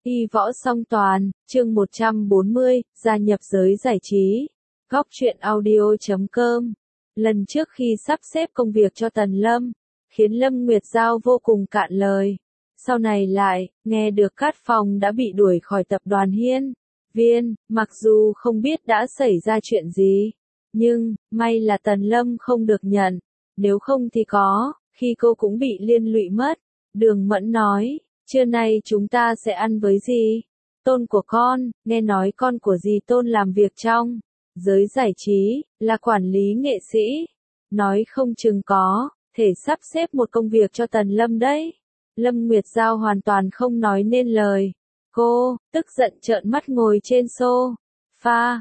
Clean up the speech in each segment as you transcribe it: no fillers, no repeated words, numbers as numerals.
Y võ song toàn, chương 140, gia nhập giới giải trí. Góc truyện audio.com. Lần trước khi sắp xếp công việc cho Tần Lâm, khiến Lâm Nguyệt Giao vô cùng cạn lời. Sau này lại, nghe được Cát Phong đã bị đuổi khỏi tập đoàn Hiên Viên, mặc dù không biết đã xảy ra chuyện gì. Nhưng, may là Tần Lâm không được nhận. Nếu không thì khi cô cũng bị liên lụy mất. Đường Mẫn nói, trưa nay chúng ta sẽ ăn với gì? Tôn của con, nghe nói con của dì Tôn làm việc trong giới giải trí, là quản lý nghệ sĩ. Nói không chừng thể sắp xếp một công việc cho Tần Lâm đấy. Lâm Nguyệt Giao hoàn toàn không nói nên lời. Cô, tức giận trợn mắt ngồi trên sofa.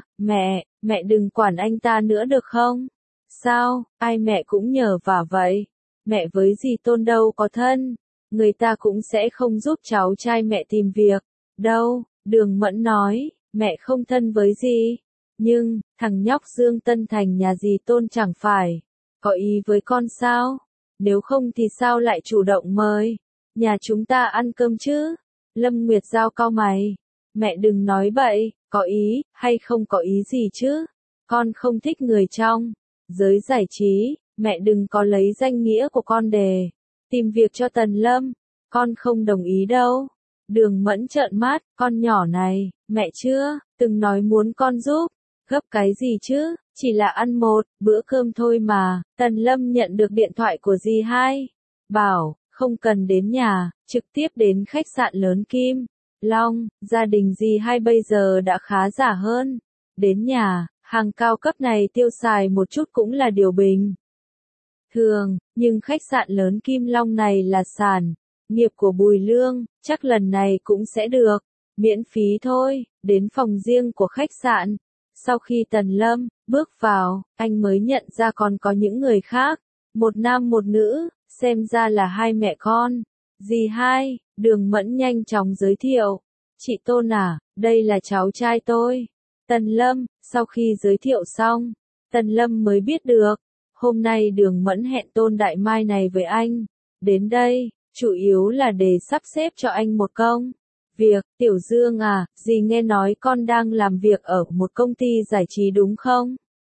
Mẹ đừng quản anh ta nữa được không? Sao, ai mẹ cũng nhờ vả vậy? Mẹ với dì Tôn đâu có thân. Người ta cũng sẽ không giúp cháu trai mẹ tìm việc. Đâu, Đường Mẫn nói, mẹ không thân với dì. Nhưng, thằng nhóc Dương Tân Thành nhà dì Tôn chẳng phải có ý với con sao? Nếu không thì sao lại chủ động mời nhà chúng ta ăn cơm chứ? Lâm Nguyệt Giao cau mày. Mẹ đừng nói bậy, có ý, hay không có ý gì chứ? Con không thích người trong giới giải trí, mẹ đừng có lấy danh nghĩa của con để tìm việc cho Tần Lâm. Con không đồng ý đâu. Đường Mẫn trợn mắt, con nhỏ này, mẹ chưa từng nói muốn con giúp. Gấp cái gì chứ, chỉ là ăn một bữa cơm thôi mà. Tần Lâm nhận được điện thoại của dì hai. Bảo, không cần đến nhà, trực tiếp đến khách sạn lớn Kim Long. Gia đình dì hai bây giờ đã khá giả hơn. Đến nhà, hàng cao cấp này tiêu xài một chút cũng là điều bình thường, nhưng khách sạn lớn Kim Long này là sản nghiệp của Bùi Lương, chắc lần này cũng sẽ được miễn phí thôi. Đến phòng riêng của khách sạn, sau khi Tần Lâm bước vào, anh mới nhận ra còn có những người khác, một nam một nữ, xem ra là hai mẹ con. Dì hai, Đường Mẫn nhanh chóng giới thiệu. Chị Tôn à, đây là cháu trai tôi. Tần Lâm, sau khi giới thiệu xong, Tần Lâm mới biết được, hôm nay Đường Mẫn hẹn Tôn Đại Mai này với anh. Đến đây, chủ yếu là để sắp xếp cho anh một công việc. Tiểu Dương à, dì nghe nói con đang làm việc ở một công ty giải trí đúng không?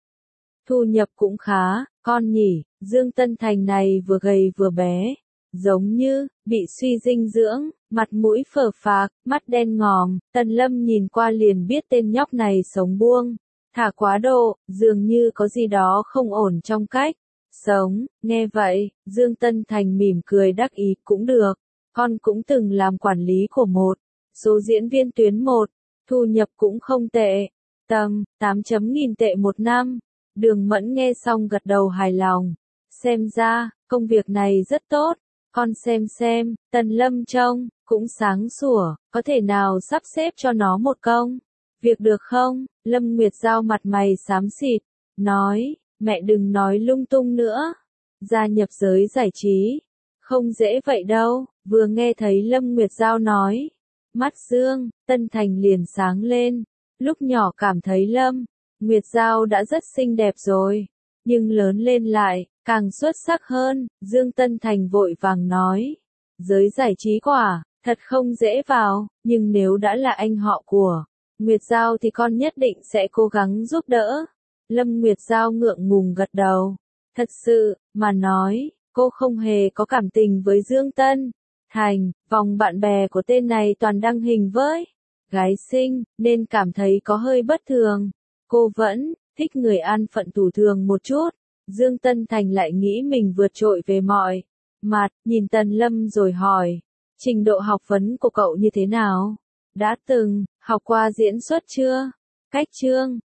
Thu nhập cũng khá, con nhỉ. Dương Tân Thành này vừa gầy vừa bé, giống như bị suy dinh dưỡng, mặt mũi phờ phạc, mắt đen ngòm. Tần Lâm nhìn qua liền biết tên nhóc này sống buông thả quá độ, dường như có gì đó không ổn trong cách sống. Nghe vậy, Dương Tân Thành mỉm cười đắc ý. Cũng được, con cũng từng làm quản lý của một số diễn viên tuyến 1, thu nhập cũng không tệ, tầm 8.000 tệ một năm. Đường Mẫn nghe xong gật đầu hài lòng. Xem ra, công việc này rất tốt. Con xem, Tần Lâm trông cũng sáng sủa, có thể nào sắp xếp cho nó một công việc được không? Lâm Nguyệt Giao mặt mày xám xịt, nói, mẹ đừng nói lung tung nữa. Gia nhập giới giải trí, không dễ vậy đâu. Vừa nghe thấy Lâm Nguyệt Giao nói, mắt Dương Tân Thành liền sáng lên. Lúc nhỏ cảm thấy Lâm Nguyệt Giao đã rất xinh đẹp rồi, nhưng lớn lên lại càng xuất sắc hơn. Dương Tân Thành vội vàng nói, giới giải trí thật không dễ vào, nhưng nếu đã là anh họ của Nguyệt Giao thì con nhất định sẽ cố gắng giúp đỡ. Lâm Nguyệt Giao ngượng ngùng gật đầu. Thật sự mà nói, cô không hề có cảm tình với Dương Tân Thành. Vòng bạn bè của tên này toàn đăng hình với gái xinh, nên cảm thấy có hơi bất thường. Cô vẫn thích người an phận thủ thường một chút. Dương Tân Thành lại nghĩ mình vượt trội về mọi mặt, nhìn Tần Lâm rồi hỏi, trình độ học vấn của cậu như thế nào? Đã từng học qua diễn xuất chưa? Cách chương